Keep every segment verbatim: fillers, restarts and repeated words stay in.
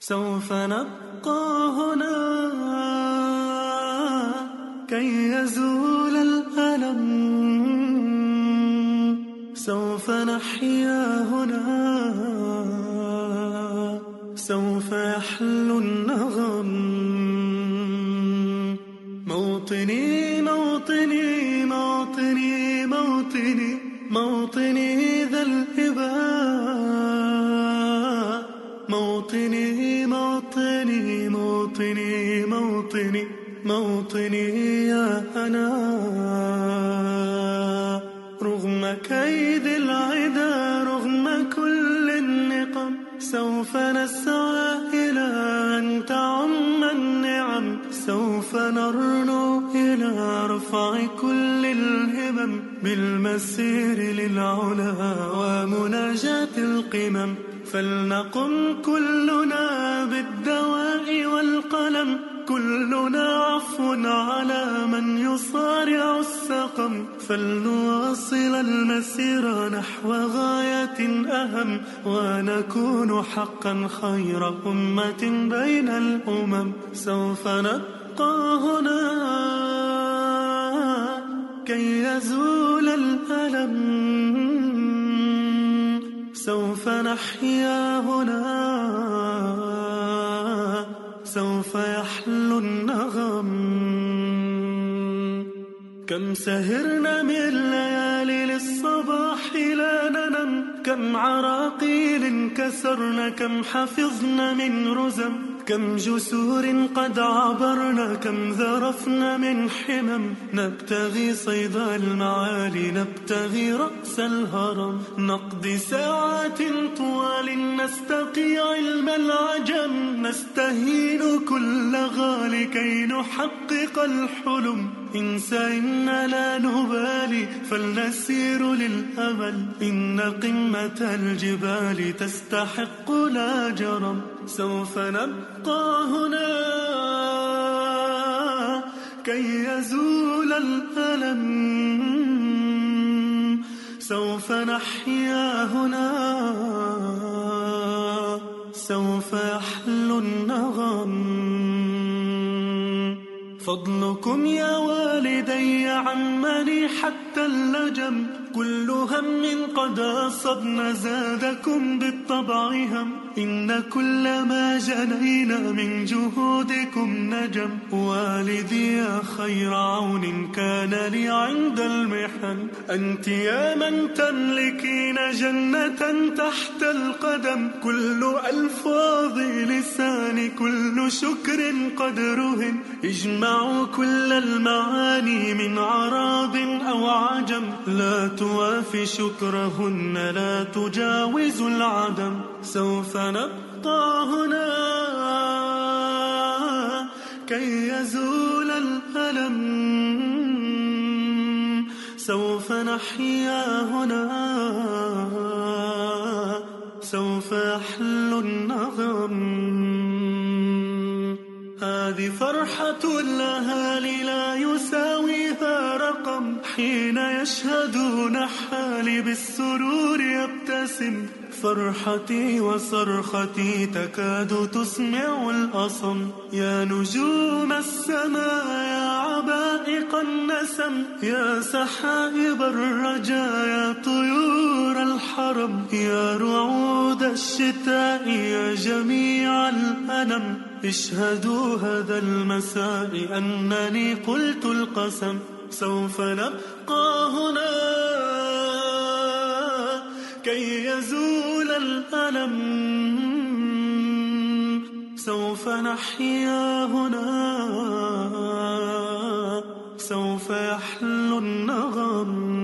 سوف نبقى هنا كي يزول الألم، سوف نحيا هنا، سوف يحلو النغم. موطني موطني موطني موطني موطني ذا الإباء، موطني موطني موطني موطني موطني يا أنا. رغم كيد العدا، رغم كل النقم، سوف نسعى إلى أن تعم النعم، سوف نرنو إلى رفع كل الهمم، بالمسير للعلا ومناجاة القمم. فلنقم كلنا بالدواء والقلم، كلنا عفو على من يصارع السقم. فلنواصل المسير نحو غاية أهم، ونكون حقا خير أمة بين الأمم. سوف نبقى هنا كي يزول الألم، سوف نحيا هنا، سوف يحلو النغم. كم سهرنا من ليالي للصباح لا ننم، كم عراقيل كسرنا، كم حفظنا من رزم، كم جسور قد عبرنا، كم ذرفنا من حمم. نبتغي صيد المعالي، نبتغي رأس الهرم، نقضي ساعات طوال نستقي علم العجم، نستهين كل غالي كي نحقق الحلم. إن سئمنا لا نبالي فلنسير للأمل، إن قمة الجبال تستحق لا جرم. سوف نبقى هنا كي يزول الألم، سوف نحيا هنا، سوف يحلو النغم. فضلكم يا والدي عمني حتى اللجم، كل هم قد أصبنا زادكم بالطبع هم، إن كل ما جنينا من جهودكم نجم. والدي يا خير عون كان لي عند المحن، أنت يا من تملكين جنة تحت القدم. كل ألفاظ لساني كل شكر قد رهن، اجمعوا كل المعاني من عرب أو عجم، لا توافي شكرهن لا تجاوز العدم. سوف نبقى هنا كي يزول الألم، سوف نحيا هنا، سوف يحلو النغم. هذه فرحة الأهالي لا يساويها رقم، حين يشهدون حالي بالسرور يبتسم. فرحتي وصرختي تكاد تسمع الأصم، يا نجوم السماء يا عبائق النسم، يا سحائب الرجاء يا طيور الحرم، يا رعود الشتاء يا جميع الأنم. اشهدوا هذا المساء أنني قلت القسم، سوف نبقى هنا كي يزول الألم، سوف نحيا هنا، سوف يحلو النغم.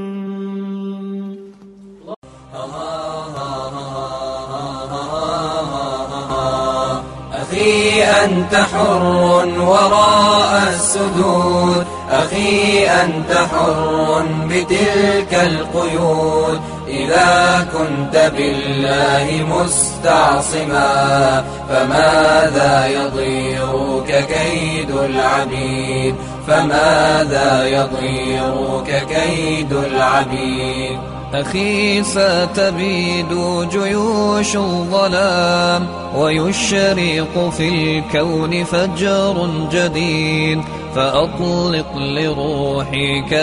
أخي أنت حر وراء السدود، أخي أنت حر بتلك القيود. إذا كنت بالله مستعصما فماذا يضيرك كيد العبيد، فماذا يضيرك كيد العبيد. أخي ستبيد جيوش الظلام ويشرق في الكون فجر جديد، فأطلق لروحك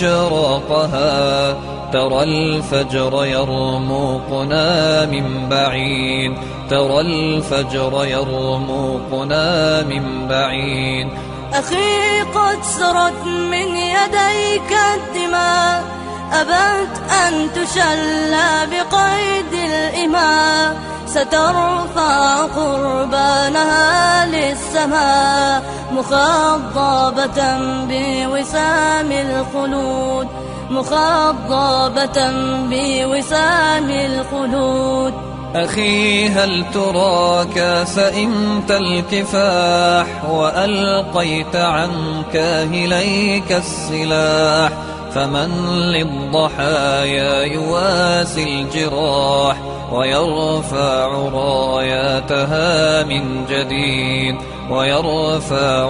إشراقها، ترى الفجر يرموقنا من بعيد، ترى الفجر يرموقنا من بعيد. أخي قد سرت من يديك الدماء، أبت أن تشلى بقيد الإماء، سترفع قربانها للسماء مخضبة بوسام الخلود، مخضبة بوسام الخلود. أخي هل تراك سئمت الكفاح وألقيت عن كاهليك السلاح، فمن للضحايا يواسي الجراح ويرفع راياتها من جديد، ويرفع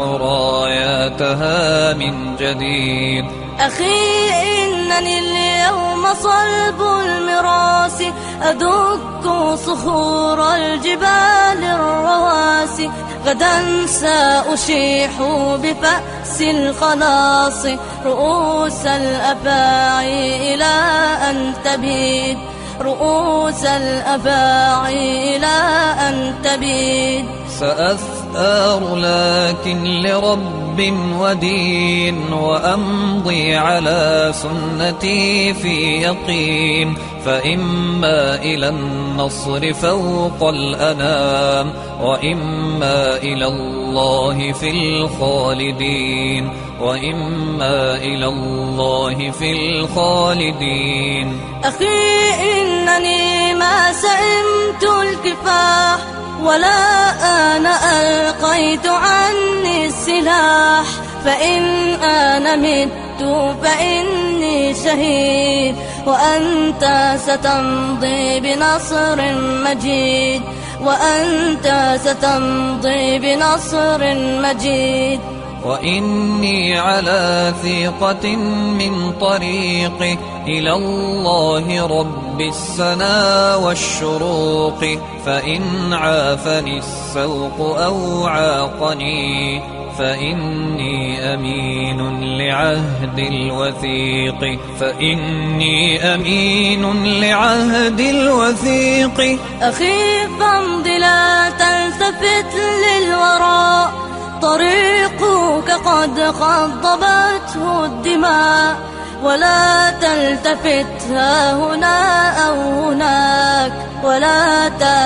راياتها من جديد. أخي إنني اليوم صلب المراس، أدك صخور الجبال الرواسي، غدا سأشيح بفأس الخلاص رؤوس الأفاعي إلى أن تبيد، رؤوس الأفاعي إلى أن تبيد. سأثأر لكن لرب ودين، وأمضي على سنتي في يقين، فإما إلى النصر فوق الأنام، وإما إلى الله في الخالدين، وإما إلى الله في الخالدين. أخي إنني ما سئمت الكفاح، ولا أنا ألقيت عني السلاح، فإن أنا مت فإني شهيد، وأنت ستمضي بنصر مجيد، وأنت ستمضي بنصر مجيد. وإني على ثقة من طريقي إلى الله رب السنا والشروق، فإن عافني السوق أو عاقني فإني أمين لعهد الوثيق، فإني أمين لعهد الوثيق. أخي فامض لا تلتفت للوراء، طريقك قد خضبته الدماء، ولا تلتفت ها هنا أو هناك، ولا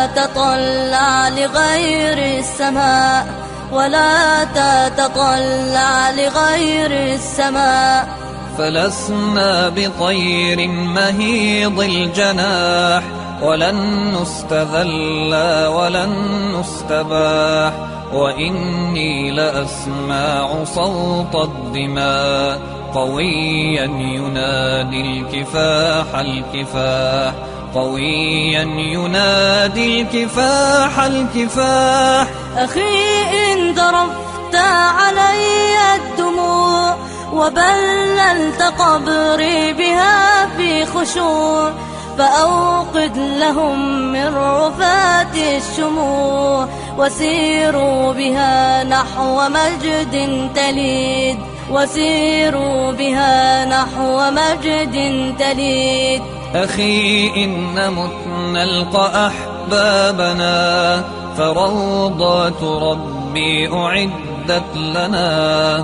تتطلع لغير السماء، ولا تتطلع لغير السماء. فلسنا بطير مهيض الجناح، ولن نستذل ولن نستباح، وإني لأسمع صوت الدماء قويا ينادي الكفاح الكفاح، قويا ينادي الكفاح الكفاح. أخي إن ذرفت علي الدموع، وبللت قبري بها في خشوع، فأوقد لهم من رفات الشموع، وسيروا بها نحو مجد تليد، وسيروا بها نحو مجد تليد. أخي إن مت نلقى أحبابنا، فروضات ربي أعدت لنا،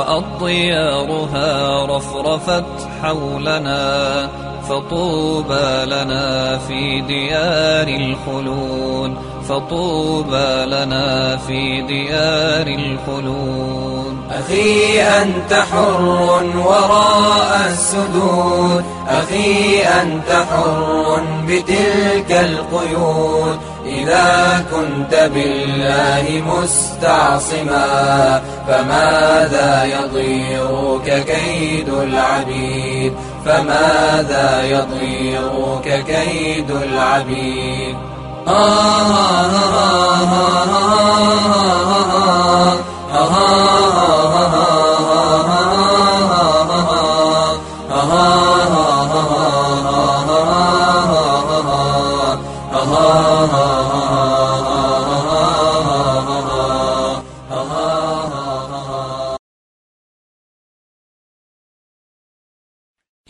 وأطيارها رفرفت حولنا، فطوبى لنا في ديار الخلود، فطوبى لنا في ديار الخلود. أخي أنت حر وراء السدود، أخي أنت حر بتلك القيود، إذا كنت بالله مستعصما، فماذا يضيرك كيد العبيد، فماذا يضيرك كيد العبيد. آه آه آه آه آه آه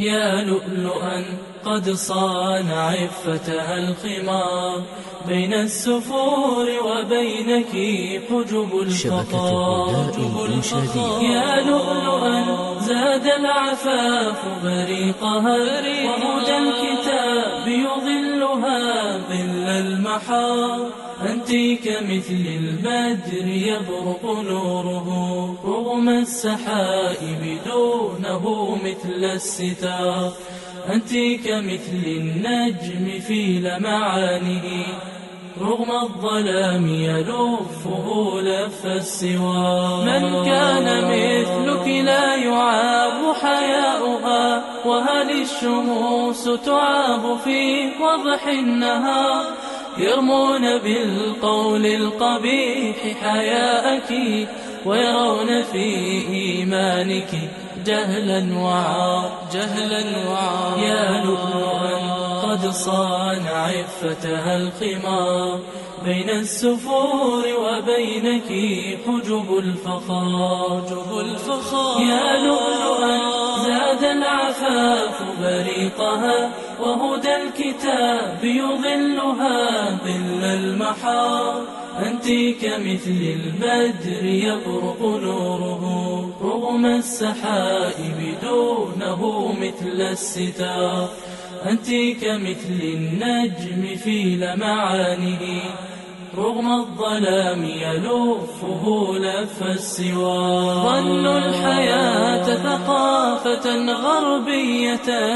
يا لؤلؤا قد صان عفتها الخمار، بين السفور وبينك حجب الفخار. يا لؤلؤا زاد العفاف بريقها، وهدى الكتاب يظلها ظل المحار. أنت كمثل البدر يبرق نوره، رغم السحائب دونه مثل الستار. أنت كمثل النجم في لمعانه، رغم الظلام يلفه لف السوار. من كان مثلك لا يعاب حياؤها، وهل الشموس تعاب في وضح النهار؟ يرمون بالقول القبيح حياءك، ويرون في إيمانك جهلا وعار. جهلا وعار. يا لؤلؤا قد صان عفتها الخمار، بين السفور وبينك حجب الفخار. يا لؤلؤا زاد العفاف بريقها، وهدى الكتاب يظلها ظل المحار. أنت كمثل البدر يبرق نوره، رغم السحائب دونه مثل الستار. أنت كمثل النجم في لمعانه، رغم الظلام يلفه لف السوار. ظنوا الحياة ثقافة غربية،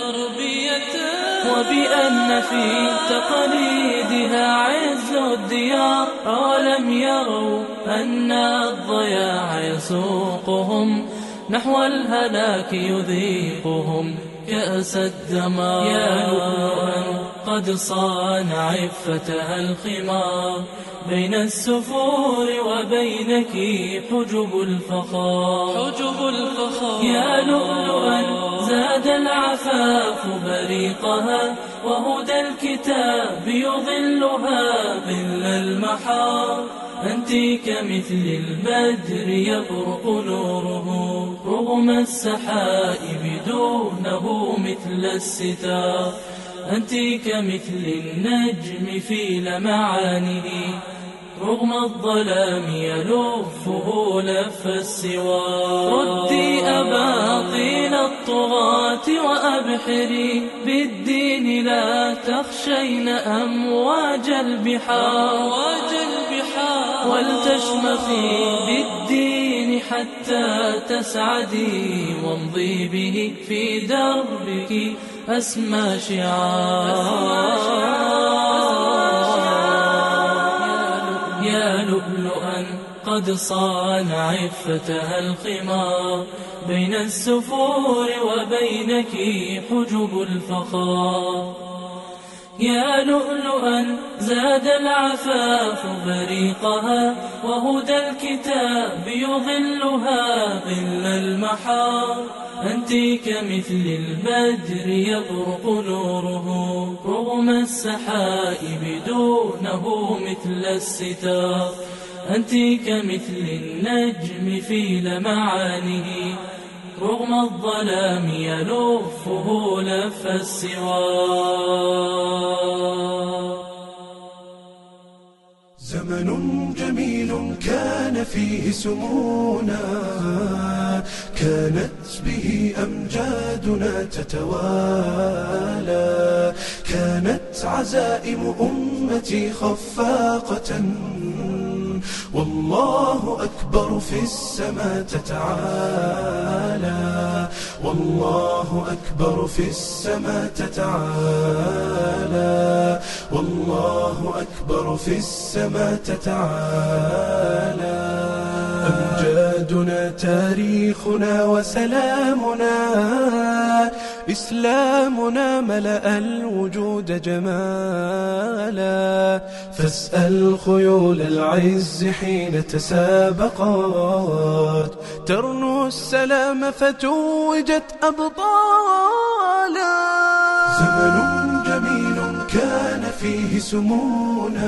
وبأن في تقاليدها عز الديار. أولم يروا أن الضياع يسوقهم نحو الهلاك، يذيقهم كأس الدمار. يا لؤلؤا قد صان عفتها الخمار، بين السفور وبينك حجب الفخار. حجب الفخار. يا لؤلؤا زاد العفاف بريقها، وهدى الكتاب يظلها ظل المحار. أنت كمثل البدر يبرق نوره، رغم السحائب دونه مثل الستار. أنت كمثل النجم في لمعانه، رغم الظلام يلفه لف السوار. ردي أباطيل الطغاة وأبحري بالدين، لا تخشين أمواج البحار. ولتشمخي بالدين حتى تسعدي، وامضي به في دربك أسمى شعار. يا لؤلؤا قد صان عفتها الخمار، بين السفور وبينك حجب الفخار. يا لؤلؤا زاد العفاف بريقها، وهدى الكتاب يظلها ظل المحار. أنت كمثل البدر يبرق نوره، رغم السحائب دونه مثل الستار. أنت كمثل النجم في لمعانه، رغم الظلام يلفه لف السوار. زمن جميل كان فيه سمونا، كانت به أمجادنا تتوالى. كانت عزائم أمتي خفاقة، والله أكبر في السماء تتعالى. والله أكبر في السماء تتعالى. والله أكبر في السماء تتعالى. أمجادنا تاريخنا وسلامنا، إسلامنا ملأ الوجود جمالا. فاسأل خيول العز حين تسابقت، ترنو السلام فتوجت أبطالا. زمن جميل كان فيه سمونا،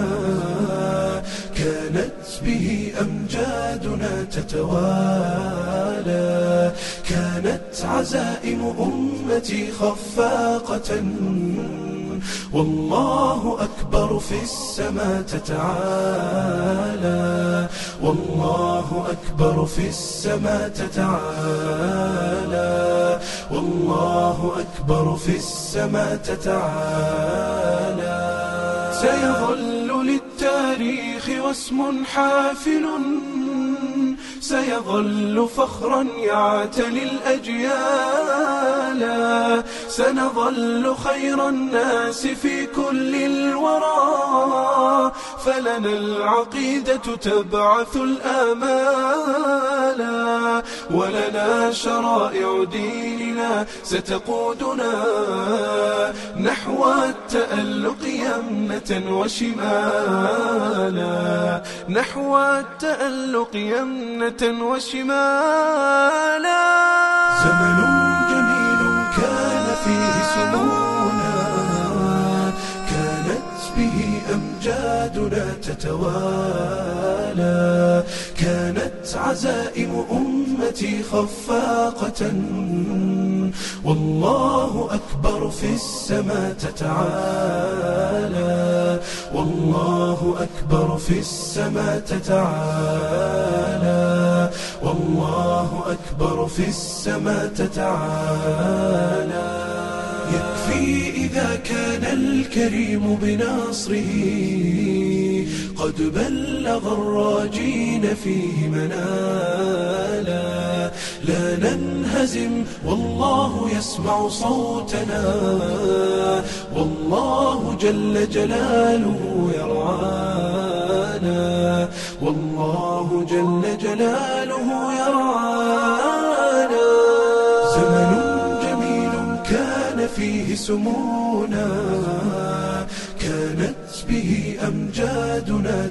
كانت به أمجادنا تتوالى. كانت عزائم أمتي خفاقة والله أكبر في السماء تتعالى والله أكبر في السماء تتعالى والله أكبر في السماء تتعالى سيظل للتاريخ واسم حافل سيظل فخرا يعتلي الأجيال سنظل خير الناس في كل الورى فلنا العقيدة تبعث الآمال ولنا شرائع ديننا ستقودنا نحو التألق يمنة وشمالا نحو التألق يمنة وشمالا زمن جميل كان فيه سمونا كانت به أمجادنا تتوالى كانت عزائم أمتي خفاقة والله أكبر في السماء تتعالى والله أكبر في السماء تتعالى والله أكبر في السماء تتعالى يكفي إذا كان الكريم بنصره قد بلغ الراجين فيه منالا لا ننهزم والله يسمع صوتنا والله جل جلاله يرعانا والله جل جلاله يرعانا زمن جميل كان فيه سمونا كانت به أمجادنا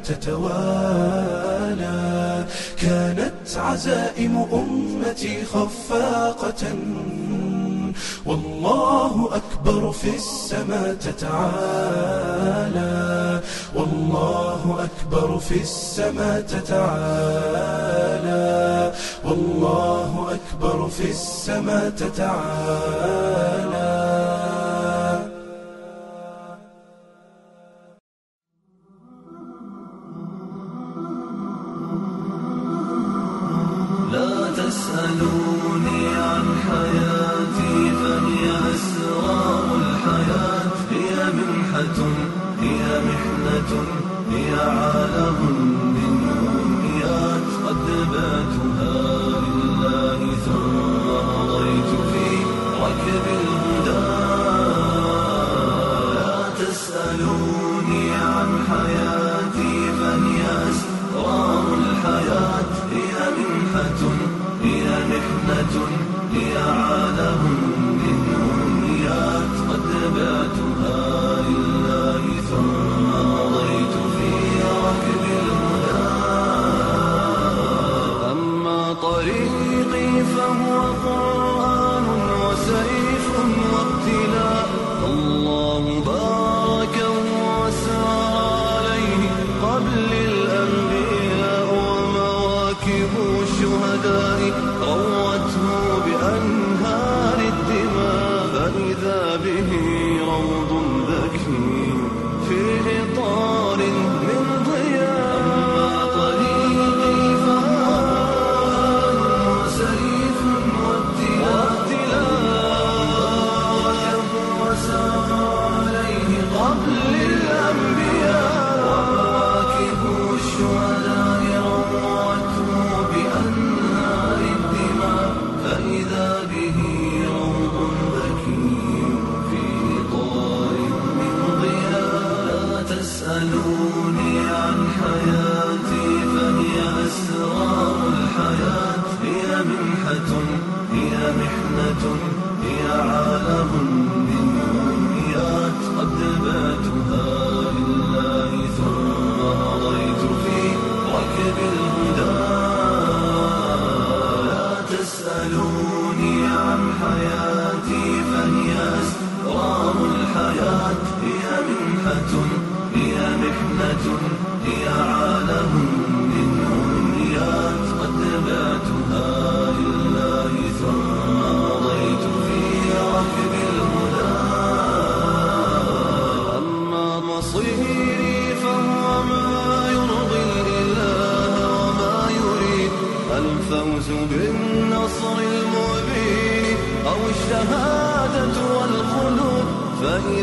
تتوالى كانت عزائم أمتي خفاقة والله أكبر في السماء تتعالى والله أكبر في السماء تتعالى والله أكبر في السماء تتعالى لا تسألوني عن حياتي فهي أسرار الحياة هي منحة هي محنة هي عالم من أمنيات قد نباتها لله ثم مضيت في ركب الهدى لا تسألوني عن حياتي فهي أسرار الحياة هي منحة هي محنة هي عالم من أمنيات قد نباتها لله ثم مضيت في ركب الهدى أما طريقي فهو قرآن وسيف وابتلاء الله باركه وسار عليه قبل الأنبياء ومواكب الشهداء روته بأنهار الدماء فإذا به روض ذكي في إطار من ضياء أما طريقي فهو قرآن وسيف وابتلاء وسار عليه قبل الأنبياء ومواكب الشهداء روته بأنهار الدماء فإذا به روض ذكي في إطار من ضياء لا تسألوني عن حياتي فهي أسرار الحياة هي منحة هي محنة هي عالم من أمنيات قد نباتها لله ثم مضيت في ركب الهدى لا تسألوني عن حياتي فهي أسرار الحياة هي منحة هي محنة هي عالم من أمنيات قد نباتها لله ثم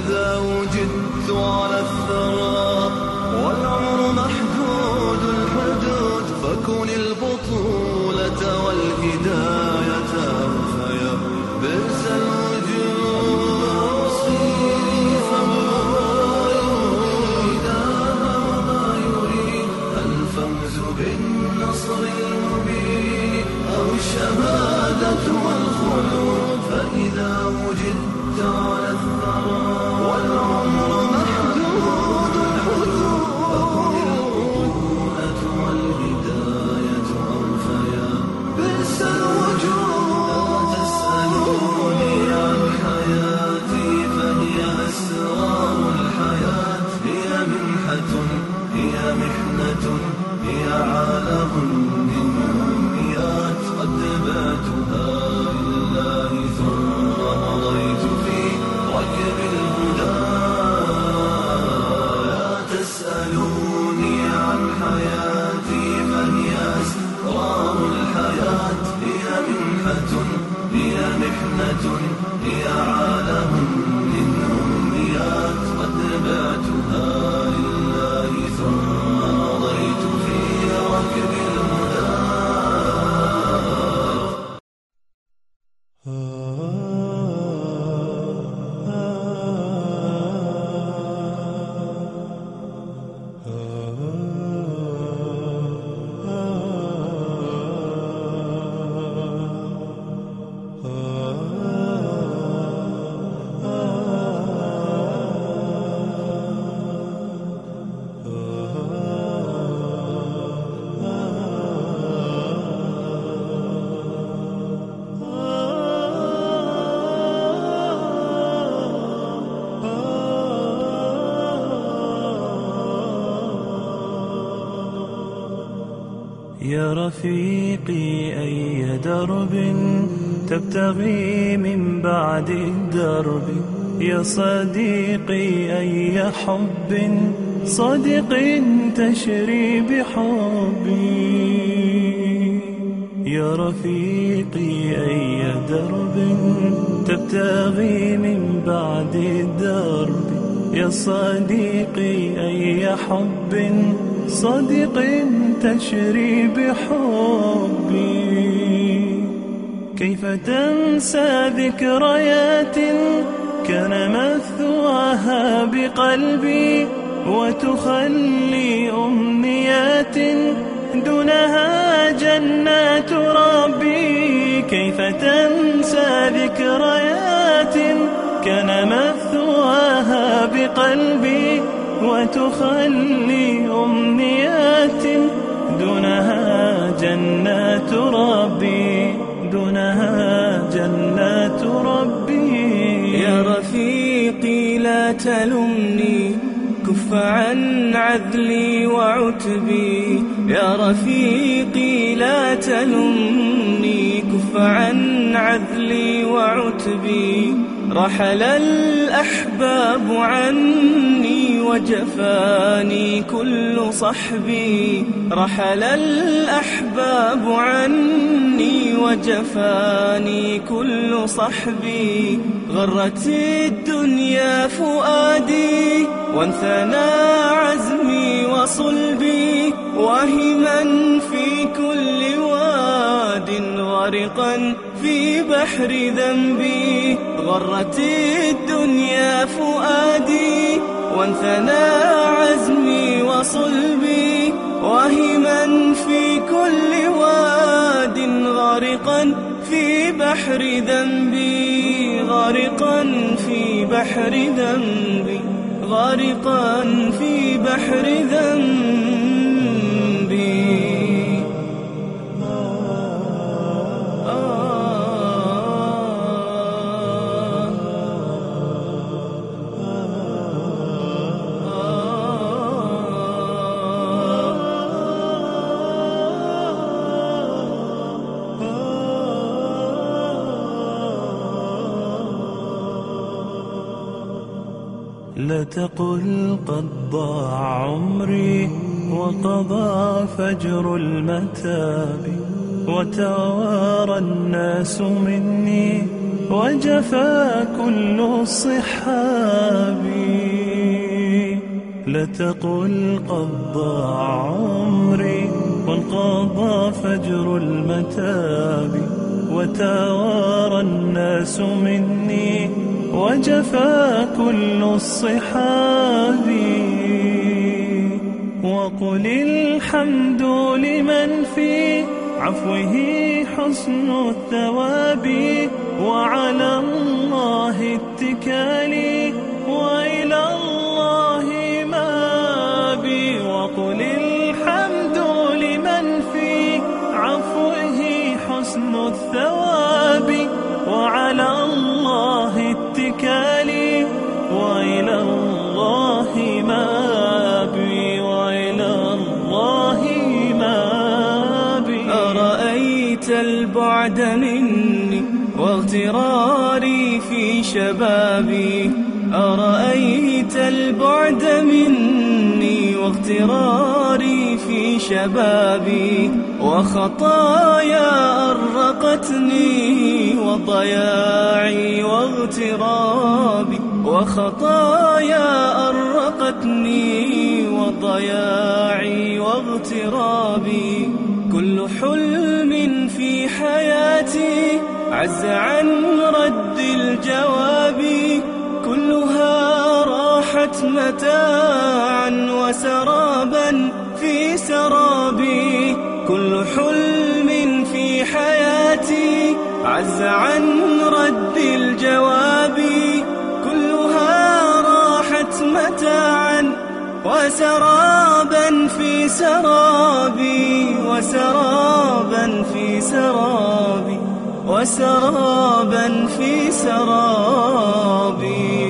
فإذا وجدت على الثرى والعمر محدود الحدود فكن البطولة والهداية فيا بئس الوجود الفوز بالنصر المبين أو الشهادة والخلود فإذا وجدت على الثرى والعمر محدود الحدود فكن البطولة والهداية أوفيا بئس الوجود. لا تسألوني عن حياتي فهي أسرار الحياة هي منحة هي محنة هي عالم من أمنيات قد باتها لله ثم مضيت في ركب الهدى. لا تسألوني عن حياتي فهي أسرار الحياة هي منحة هي محنة هي عالم من أمنيات قد باتها لله ثم مضيت في ركب الهدى. يا رفيقي أي درب تبتغي من بعد الدرب يا صديقي أي حب صادق تشري بحبي يا رفيقي أي درب تبتغي من بعد الدرب يا صديقي أي حب صادق تشري بحبي كيف تنسى ذكريات كان مثواها بقلبي وتخلي أمنيات دونها جنات ربي كيف تنسى ذكريات كان مثواها بقلبي وتخلي أمنيات دونها جنات ربي دونها جنات ربي يا رفيقي لا تلمني كف عن عذلي وعتبي يا رفيقي لا تلمني كف عن عذلي وعتبي رحل الأحباب عني وجفاني كل صحبي رحل الأحباب عني وجفاني كل صحبي غرت الدنيا فؤادي وانثنى عزمي وصلبي واهما في كل واد غارقا في بحر ذنبي غرت الدنيا فؤادي وانثنى عزمي وصلبي واهما في كل واد غارقا في بحر ذنبي غارقا في بحر ذنبي غارقا في بحر ذنبي لا تقل قد ضاع عمري وقضى فجر المتاب وتوارى الناس مني وجفا كل الصحاب. لا تقل قد ضاع عمري وانقضى فجر المتاب، وتوارى الناس مني وجفا كل الصحاب. وقل الحمد لمن في عفوه حسن الثواب، وعلى الله اتكالي وإلى الله مابي. وقل الحمد لمن في عفوه حسن الثواب، وعلى الله اتكالي وإلى الله مابي، وإلى الله مابي. أرأيت البعد مني واغتراري في شبابي، أرأيت البعد مني واغتراري في شبابي، وخطايا أرقتني وضياعي واغترابي، وخطايا أرقتني وضياعي واغترابي. كل حلم في حياتي عز عن رد الجواب، كلها راحت متاعا وسرابا في سرابي. كل حلم في حياتي عز عن رد الجواب، كلها راحت متاعا وسرابا في سرابي، وسرابا في سرابي، وسرابا في سرابي.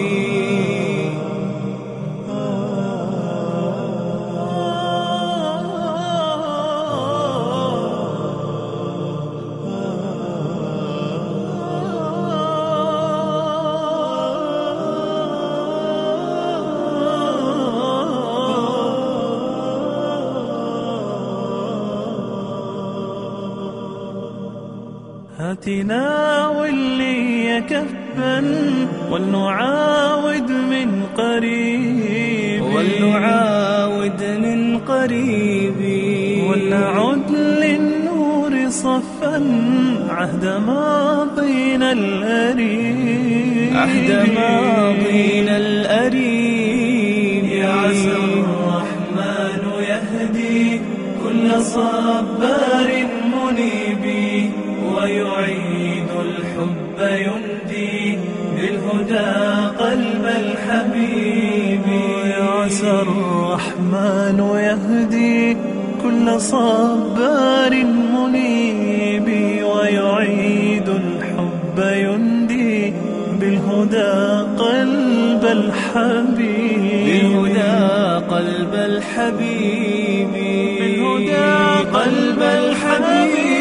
ناول لي كفا ولنعاود من قريب، ولنعاود من قريب، ولنعد للنور صفا عهد ماضينا الأريب، عهد ماضينا الأريب. يا عسى الرحمن يهدي كل صبار منيب، ويعيد الحب يندي بالهدى قلب الحبيب. يا عسى الرحمن يهدي كل صبار منيب، ويعيد الحب يندي بالهدى قلب الحبيب، بالهدى قلب الحبيب، بالهدى قلب الحبيب.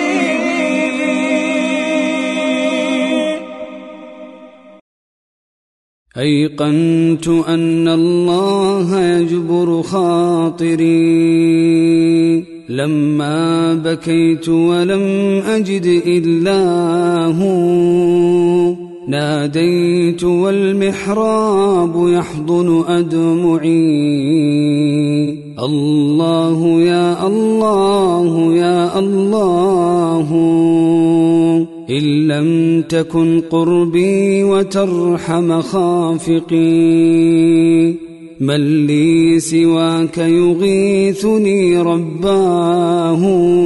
أيقنت أن الله يجبر خاطري لما بكيت ولم أجد إلا هو، ناديت والمحراب يحضن أدمعي. الله يا الله يا الله، إن لم تكن قربي وترحم خافقي، من لي سواك يغيثني رباه.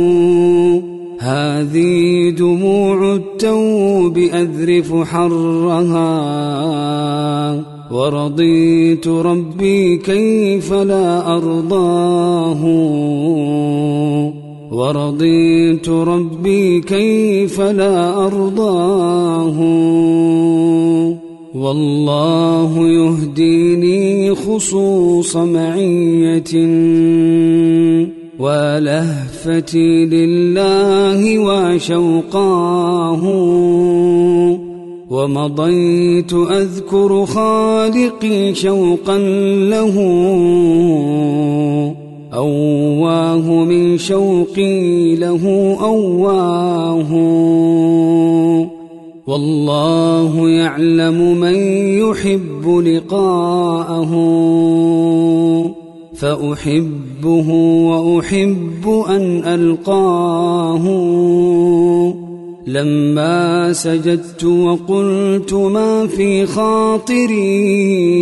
هذه دموع التوب أذرف حرها، ورضيت ربي كيف لا أرضاه، ورضيت ربي كيف لا أرضاه. والله يهديني خصوص معية، ولهفتي لله وشوقاه. ومضيت أذكر خالقي شوقا له، أواه من شوقي له أواه. والله يعلم من يحب لقاءه فأحبه وأحب أن ألقاه لما سجدت وقلت ما في خاطري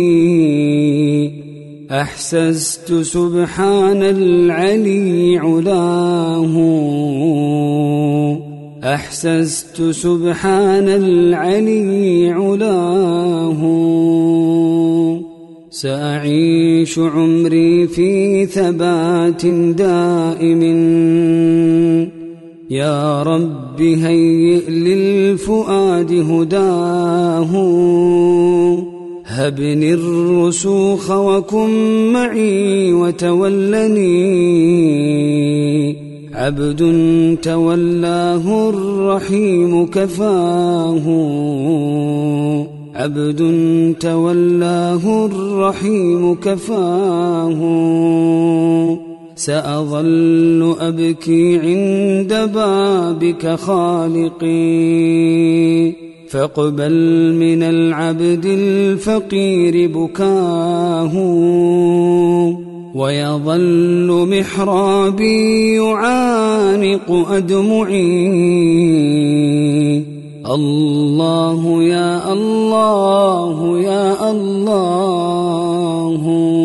أحسست سبحان العلي علاه أحسست سبحان العلي علاه سأعيش عمري في ثبات دائم يا رب هيئ للفؤاد هداه هبني الرسوخ وكن معي وتولني عبد تولاه الرحيم كفاه عبد تولاه الرحيم كفاه سأظل أبكي عند بابك خالقي فاقبل من العبد الفقير بكاه ويظل محرابي يعانق أدمعي الله يا الله يا الله